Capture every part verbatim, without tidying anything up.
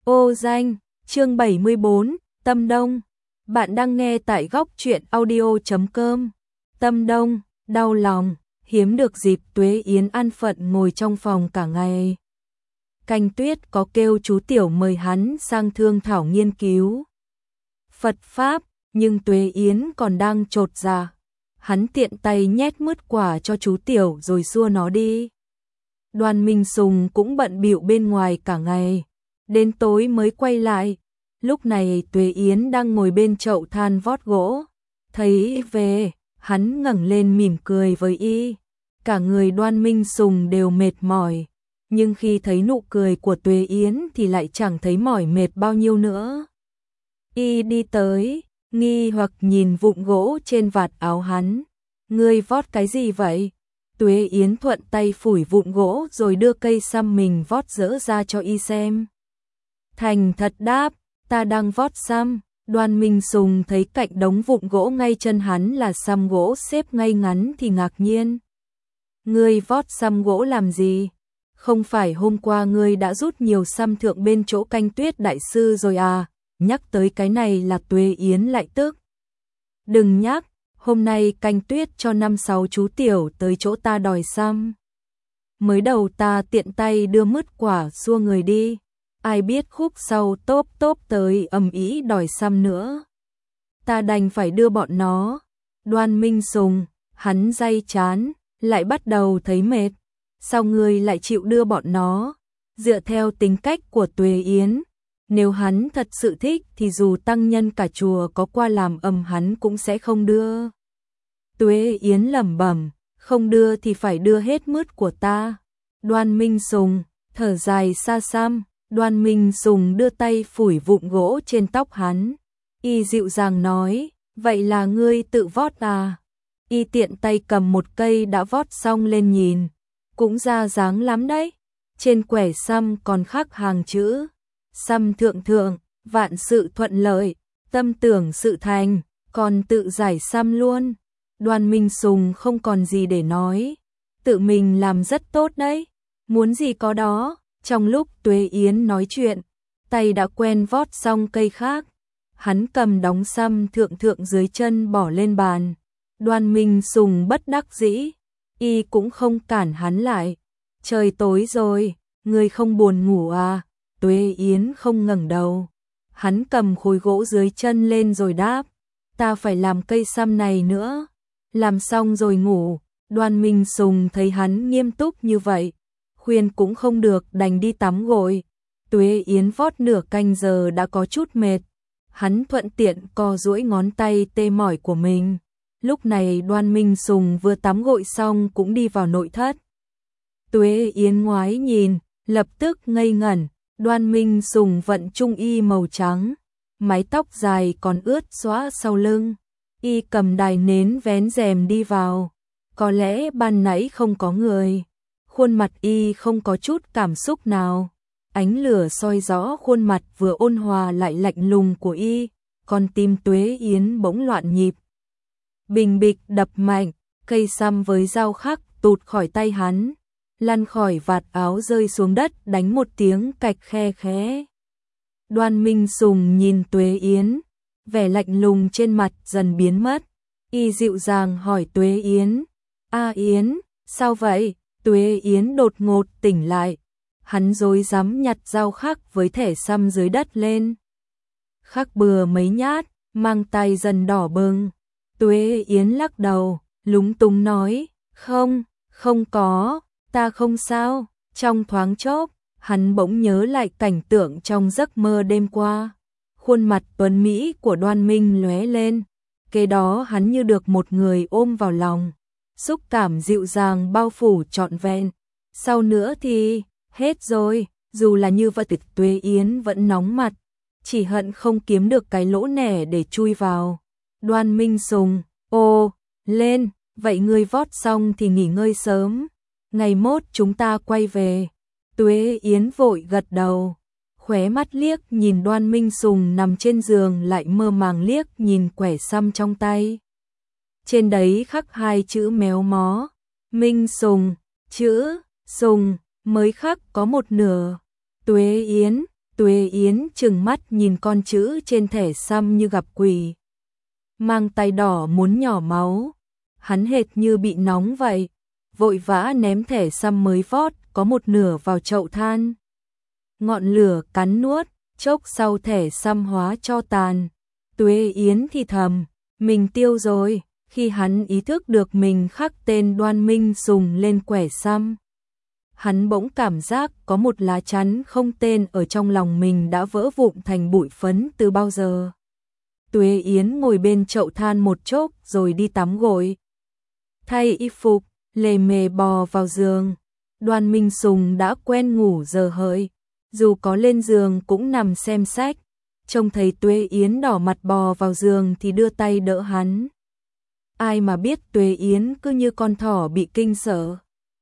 Ô danh, chương bảy mươi bốn, Tâm Đông. Bạn đang nghe tại góc truyện audio chấm com. Tâm Đông, đau lòng, hiếm được dịp Tuế Yến an phận ngồi trong phòng cả ngày. Canh Tuyết có kêu chú Tiểu mời hắn sang thương thảo nghiên cứu Phật Pháp, nhưng Tuế Yến còn đang chột dạ. Hắn tiện tay nhét mứt quả cho chú Tiểu rồi xua nó đi. Đoàn Minh Sùng cũng bận bịu bên ngoài cả ngày, đến tối mới quay lại. Lúc này Tuế Yến đang ngồi bên chậu than vót gỗ, thấy về, hắn ngẩng lên mỉm cười với y. Cả người Đoàn Minh Sùng đều mệt mỏi, nhưng khi thấy nụ cười của Tuế Yến thì lại chẳng thấy mỏi mệt bao nhiêu nữa. Y đi tới, nghi hoặc nhìn vụn gỗ trên vạt áo hắn. Ngươi vót cái gì vậy? Tuế Yến thuận tay phủi vụn gỗ rồi đưa cây săm mình vót dỡ ra cho y xem. Thành thật đáp, ta đang vót săm. Đoàn Minh Sùng thấy cạnh đống vụn gỗ ngay chân hắn là săm gỗ xếp ngay ngắn thì ngạc nhiên. Ngươi vót săm gỗ làm gì? Không phải hôm qua ngươi đã rút nhiều săm thượng bên chỗ Canh Tuyết đại sư rồi à? Nhắc tới cái này là Tuế Yến lại tức. Đừng nhắc, hôm nay Canh Tuyết cho năm sáu chú Tiểu tới chỗ ta đòi săm. Mới đầu ta tiện tay đưa mứt quả xua người đi, ai biết khúc sau tốp tốp tới ầm ĩ đòi săm nữa. Ta đành phải đưa bọn nó. Đoàn Minh Sùng, hắn day chán, lại bắt đầu thấy mệt. Sao ngươi lại chịu đưa bọn nó? Dựa theo tính cách của Tuế Yến, nếu hắn thật sự thích thì dù tăng nhân cả chùa có qua làm ầm hắn cũng sẽ không đưa. Tuế Yến lẩm bẩm, không đưa thì phải đưa hết mứt của ta. Đoàn Minh Sùng thở dài xa xăm. Đoàn Minh Sùng đưa tay phủi vụn gỗ trên tóc hắn. Y dịu dàng nói, vậy là ngươi tự vót à? Y tiện tay cầm một cây đã vót xong lên nhìn, cũng ra dáng lắm đấy. Trên quẻ săm còn khắc hàng chữ: săm thượng thượng, vạn sự thuận lợi, tâm tưởng sự thành, còn tự giải săm luôn. Đoàn Minh Sùng không còn gì để nói, tự mình làm rất tốt đấy, muốn gì có đó. Trong lúc Tuế Yến nói chuyện, tay đã quen vót xong cây khác. Hắn cầm đóng săm thượng thượng dưới chân bỏ lên bàn. Đoàn Minh Sùng bất đắc dĩ, y cũng không cản hắn lại. Trời tối rồi, ngươi không buồn ngủ à? Tuế Yến không ngẩng đầu. Hắn cầm khối gỗ dưới chân lên rồi đáp, ta phải làm cây săm này nữa. Làm xong rồi ngủ. Đoàn Minh Sùng thấy hắn nghiêm túc như vậy, khuyên cũng không được, đành đi tắm gội. Tuế Yến vót nửa canh giờ đã có chút mệt. Hắn thuận tiện co duỗi ngón tay tê mỏi của mình. Lúc này Đoàn Minh Sùng vừa tắm gội xong cũng đi vào nội thất. Tuế Yến ngoái nhìn, lập tức ngây ngẩn. Đoàn Minh Sùng vận trung y màu trắng, mái tóc dài còn ướt xõa sau lưng. Y cầm đài nến vén rèm đi vào. Có lẽ ban nãy không có người. Khuôn mặt y không có chút cảm xúc nào. Ánh lửa soi rõ khuôn mặt vừa ôn hòa lại lạnh lùng của y. Còn tim Tuế Yến bỗng loạn nhịp. Bình bịch đập mạnh, cây săm với dao khắc tụt khỏi tay hắn, lăn khỏi vạt áo rơi xuống đất đánh một tiếng cạch khe khẽ. Đoàn Minh Sùng nhìn Tuế Yến, vẻ lạnh lùng trên mặt dần biến mất. Y dịu dàng hỏi Tuế Yến, a Yến, sao vậy? Tuế Yến đột ngột tỉnh lại. Hắn rối rắm nhặt dao khắc với thẻ săm dưới đất lên. Khắc bừa mấy nhát, mang tay dần đỏ bừng. Tuế Yến lắc đầu, lúng túng nói, không, không có, ta không sao. Trong thoáng chốc, hắn bỗng nhớ lại cảnh tượng trong giấc mơ đêm qua. Khuôn mặt tuấn mỹ của Đoan Minh lóe lên. Kế đó hắn như được một người ôm vào lòng. Xúc cảm dịu dàng bao phủ trọn vẹn. Sau nữa thì, hết rồi. Dù là như vậy, Tuế Yến vẫn nóng mặt, chỉ hận không kiếm được cái lỗ nẻ để chui vào. Đoàn Minh Sùng, ô, lên, vậy ngươi vót xong thì nghỉ ngơi sớm. Ngày mốt chúng ta quay về. Tuế Yến vội gật đầu, khóe mắt liếc nhìn Đoàn Minh Sùng nằm trên giường, lại mơ màng liếc nhìn quẻ săm trong tay. Trên đấy khắc hai chữ méo mó, Minh Sùng, chữ Sùng mới khắc có một nửa. Tuế Yến, Tuế Yến trừng mắt nhìn con chữ trên thẻ xăm như gặp quỷ. Mang tay đỏ muốn nhỏ máu. Hắn hệt như bị nóng vậy, vội vã ném thẻ xăm mới vót có một nửa vào chậu than. Ngọn lửa cắn nuốt, chốc sau thẻ xăm hóa cho tàn. Tuế Yến thì thầm, mình tiêu rồi, khi hắn ý thức được mình khắc tên Đoan Minh Sùng lên quẻ xăm. Hắn bỗng cảm giác có một lá chắn không tên ở trong lòng mình đã vỡ vụn thành bụi phấn từ bao giờ. Tuế Yến ngồi bên chậu than một chốc rồi đi tắm gội. Thay y phục, lề mề bò vào giường. Đoan Minh Sùng đã quen ngủ giờ hợi, dù có lên giường cũng nằm xem sách. Trông thấy Tuế Yến đỏ mặt bò vào giường thì đưa tay đỡ hắn. Ai mà biết Tuế Yến cứ như con thỏ bị kinh sợ.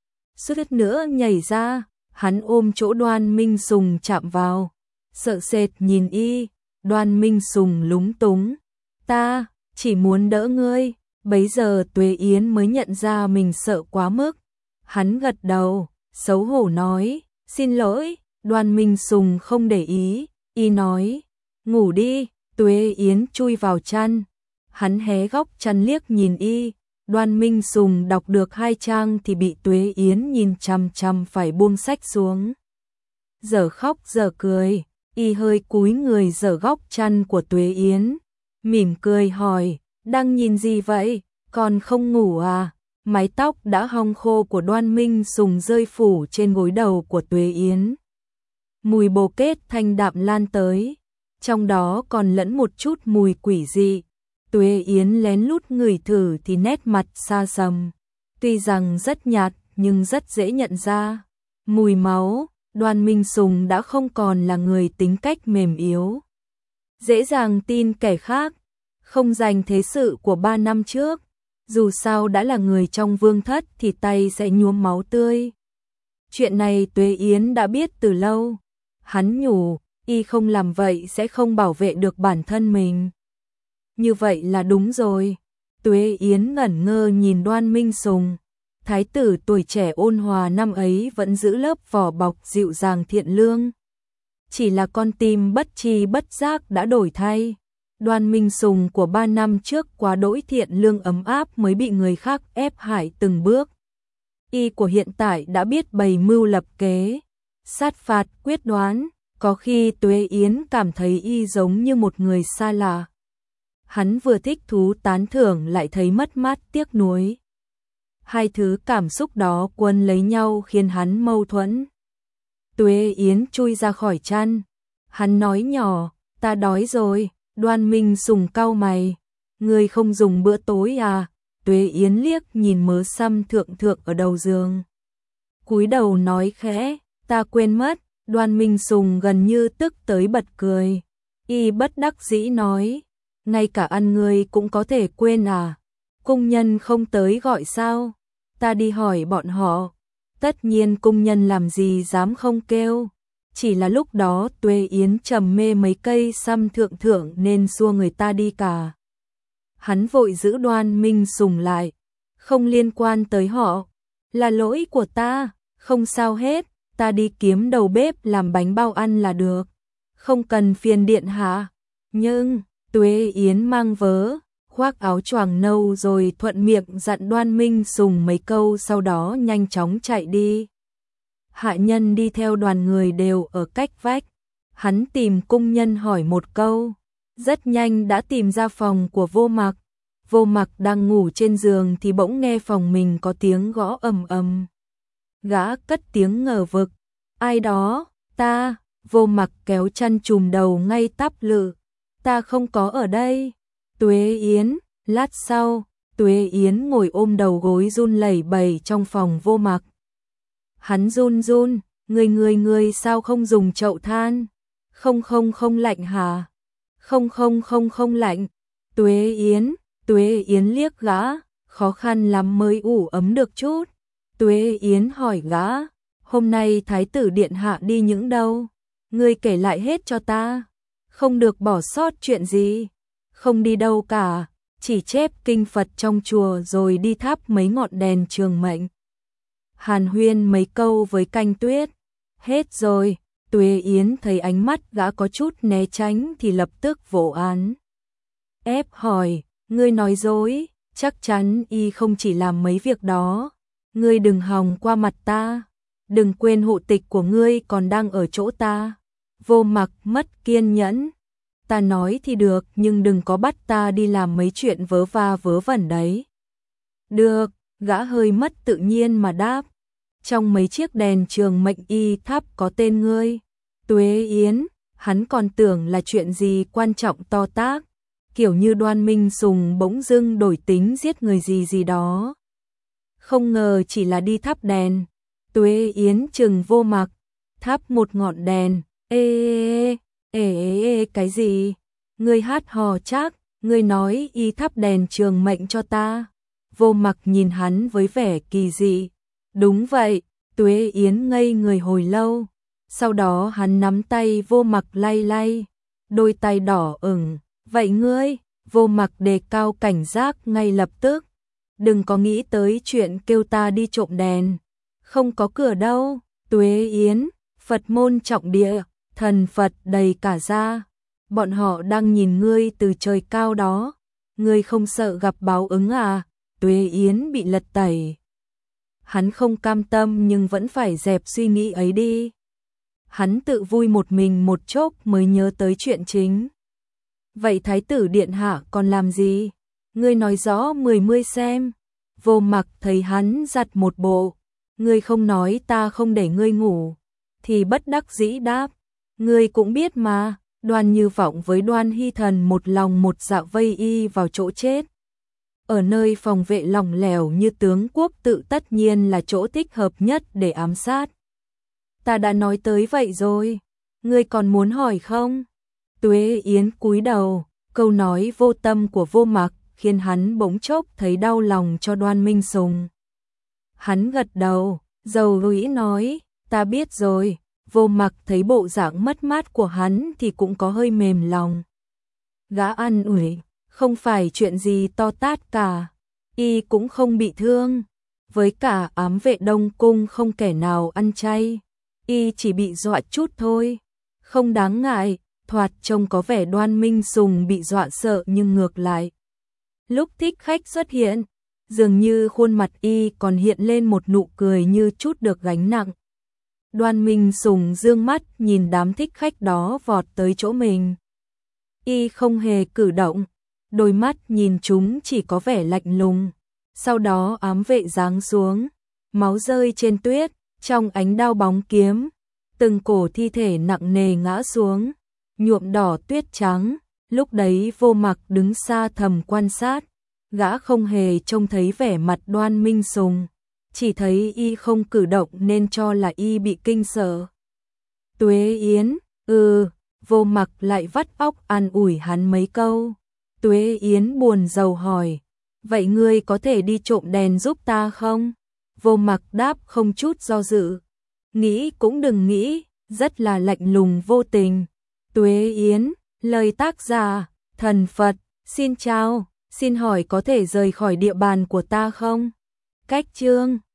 Suýt nữa nhảy ra, hắn ôm chỗ Đoan Minh Sùng chạm vào. Sợ sệt nhìn y, Đoan Minh Sùng lúng túng. Ta, chỉ muốn đỡ ngươi. Bấy giờ Tuế Yến mới nhận ra mình sợ quá mức. Hắn gật đầu, xấu hổ nói, xin lỗi. Đoan Minh Sùng không để ý, y nói, ngủ đi. Tuế Yến chui vào chăn. Hắn hé góc chăn liếc nhìn y. Đoan Minh Sùng đọc được hai trang thì bị Tuế Yến nhìn chằm chằm phải buông sách xuống. Giờ khóc giờ cười, y hơi cúi người giở góc chăn của Tuế Yến. Mỉm cười hỏi, đang nhìn gì vậy, còn không ngủ à? Mái tóc đã hong khô của Đoan Minh Sùng rơi phủ trên gối đầu của Tuế Yến. Mùi bồ kết thanh đạm lan tới, trong đó còn lẫn một chút mùi quỷ dị. Tuế Yến lén lút ngửi thử thì nét mặt xa sầm. Tuy rằng rất nhạt nhưng rất dễ nhận ra. Mùi máu, Đoan Minh Sùng đã không còn là người tính cách mềm yếu. Dễ dàng tin kẻ khác, không giành thế sự của ba năm trước. Dù sao đã là người trong vương thất thì tay sẽ nhuốm máu tươi. Chuyện này Tuế Yến đã biết từ lâu. Hắn nhủ, y không làm vậy sẽ không bảo vệ được bản thân mình. Như vậy là đúng rồi. Tuế Yến ngẩn ngơ nhìn Đoan Minh Sùng. Thái tử tuổi trẻ ôn hòa năm ấy vẫn giữ lớp vỏ bọc dịu dàng thiện lương. Chỉ là con tim bất tri bất giác đã đổi thay. Đoan Minh Sùng của ba năm trước quá đỗi thiện lương ấm áp mới bị người khác ép hại từng bước. Y của hiện tại đã biết bày mưu lập kế, sát phạt quyết đoán, có khi Tuế Yến cảm thấy y giống như một người xa lạ. Hắn vừa thích thú tán thưởng lại thấy mất mát tiếc nuối. Hai thứ cảm xúc đó quấn lấy nhau khiến hắn mâu thuẫn. Tuế Yến chui ra khỏi chăn. Hắn nói nhỏ, ta đói rồi. Đoan Minh Sùng cau mày. Ngươi không dùng bữa tối à? Tuế Yến liếc nhìn mớ xăm thượng thượng ở đầu giường. Cúi đầu nói khẽ, ta quên mất. Đoan Minh Sùng gần như tức tới bật cười. Y bất đắc dĩ nói, ngay cả ăn ngươi cũng có thể quên à? Cung nhân không tới gọi sao? Ta đi hỏi bọn họ. Tất nhiên cung nhân làm gì dám không kêu. Chỉ là lúc đó Tuế Yến trầm mê mấy cây xăm thượng thượng nên xua người ta đi cả. Hắn vội giữ Đoan Minh Sùng lại. Không liên quan tới họ. Là lỗi của ta, không sao hết. Ta đi kiếm đầu bếp làm bánh bao ăn là được. Không cần phiền điện hạ. Nhưng, Tuế Yến mang vớ, khoác áo choàng nâu rồi thuận miệng dặn Đoan Minh Sùng mấy câu sau đó nhanh chóng chạy đi. Hạ nhân đi theo đoàn người đều ở cách vách. Hắn tìm cung nhân hỏi một câu. Rất nhanh đã tìm ra phòng của Vô Mặc. Vô Mặc đang ngủ trên giường thì bỗng nghe phòng mình có tiếng gõ ầm ầm. Gã cất tiếng ngờ vực. Ai đó? Ta. Vô Mặc kéo chăn trùm đầu ngay tắp lự. Ta không có ở đây. Tuế Yến. Lát sau, Tuế Yến ngồi ôm đầu gối run lẩy bẩy trong phòng Vô Mặc. Hắn run run, người người người sao không dùng chậu than? Không không không lạnh hả? Không không không không lạnh. Tuế Yến, Tuế Yến liếc gã, khó khăn lắm mới ủ ấm được chút. Tuế Yến hỏi gã, hôm nay Thái tử điện hạ đi những đâu? Ngươi kể lại hết cho ta. Không được bỏ sót chuyện gì. Không đi đâu cả, chỉ chép kinh Phật trong chùa rồi đi thắp mấy ngọn đèn trường mệnh. Hàn huyên mấy câu với Canh Tuyết. Hết rồi, Tuế Yến thấy ánh mắt gã có chút né tránh thì lập tức vỗ án. Ép hỏi, ngươi nói dối, chắc chắn y không chỉ làm mấy việc đó. Ngươi đừng hòng qua mặt ta, đừng quên hộ tịch của ngươi còn đang ở chỗ ta. Vô Mặc mất kiên nhẫn. Ta nói thì được nhưng đừng có bắt ta đi làm mấy chuyện vớ va vớ vẩn đấy. Được, gã hơi mất tự nhiên mà đáp. Trong mấy chiếc đèn trường mệnh y tháp có tên ngươi. Tuế Yến, hắn còn tưởng là chuyện gì quan trọng to tát, kiểu như Đoan Minh Sùng bỗng dưng đổi tính giết người gì gì đó. Không ngờ chỉ là đi thắp đèn. Tuế Yến chừng Vô Mặc, thắp một ngọn đèn. Ê ê ê ê ê cái gì? Ngươi hát hò chắc, ngươi nói y thắp đèn trường mệnh cho ta. Vô Mặc nhìn hắn với vẻ kỳ dị. Đúng vậy, Tuế Yến ngây người hồi lâu. Sau đó hắn nắm tay Vô Mặc lay lay, đôi tay đỏ ửng. Vậy ngươi? Vô Mặc đề cao cảnh giác ngay lập tức. Đừng có nghĩ tới chuyện kêu ta đi trộm đèn. Không có cửa đâu. Tuế Yến, Phật môn trọng địa, thần Phật đầy cả ra. Bọn họ đang nhìn ngươi từ trời cao đó. Ngươi không sợ gặp báo ứng à? Tuế Yến bị lật tẩy. Hắn không cam tâm nhưng vẫn phải dẹp suy nghĩ ấy đi. Hắn tự vui một mình một chốc mới nhớ tới chuyện chính. Vậy Thái tử điện hạ còn làm gì? Ngươi nói rõ mười mươi xem. Vô Mặc thấy hắn giặt một bộ. Ngươi không nói ta không để ngươi ngủ. Thì bất đắc dĩ đáp. Ngươi cũng biết mà, Đoan Như Vọng với Đoan Hy Thần một lòng một dạ vây y vào chỗ chết. Ở nơi phòng vệ lỏng lẻo như tướng quốc tự tất nhiên là chỗ thích hợp nhất để ám sát. Ta đã nói tới vậy rồi, ngươi còn muốn hỏi không? Tuế Yến cúi đầu, câu nói vô tâm của Vô Mặc khiến hắn bỗng chốc thấy đau lòng cho Đoan Minh Sùng. Hắn gật đầu, dầu rũi nói, ta biết rồi. Vô Mặc thấy bộ dạng mất mát của hắn thì cũng có hơi mềm lòng. Gã an ủi, không phải chuyện gì to tát cả, y cũng không bị thương. Với cả ám vệ Đông Cung không kẻ nào ăn chay, y chỉ bị dọa chút thôi. Không đáng ngại, thoạt trông có vẻ Đoan Minh Sùng bị dọa sợ nhưng ngược lại. Lúc thích khách xuất hiện, dường như khuôn mặt y còn hiện lên một nụ cười như chút được gánh nặng. Đoan Minh Sùng dương mắt nhìn đám thích khách đó vọt tới chỗ mình. Y không hề cử động, đôi mắt nhìn chúng chỉ có vẻ lạnh lùng. Sau đó ám vệ giáng xuống, máu rơi trên tuyết, trong ánh đao bóng kiếm, từng cổ thi thể nặng nề ngã xuống, nhuộm đỏ tuyết trắng. Lúc đấy Vô Mặc đứng xa thầm quan sát, gã không hề trông thấy vẻ mặt Đoan Minh Sùng, chỉ thấy y không cử động nên cho là y bị kinh sợ. Tuế Yến, ừ, Vô Mặc lại vắt óc an ủi hắn mấy câu. Tuế Yến buồn rầu hỏi, vậy ngươi có thể đi trộm đèn giúp ta không? Vô Mặc đáp không chút do dự, nghĩ cũng đừng nghĩ, rất là lạnh lùng vô tình. Tuế Yến, lời tác giả, thần Phật, xin chào, xin hỏi có thể rời khỏi địa bàn của ta không? Cách chương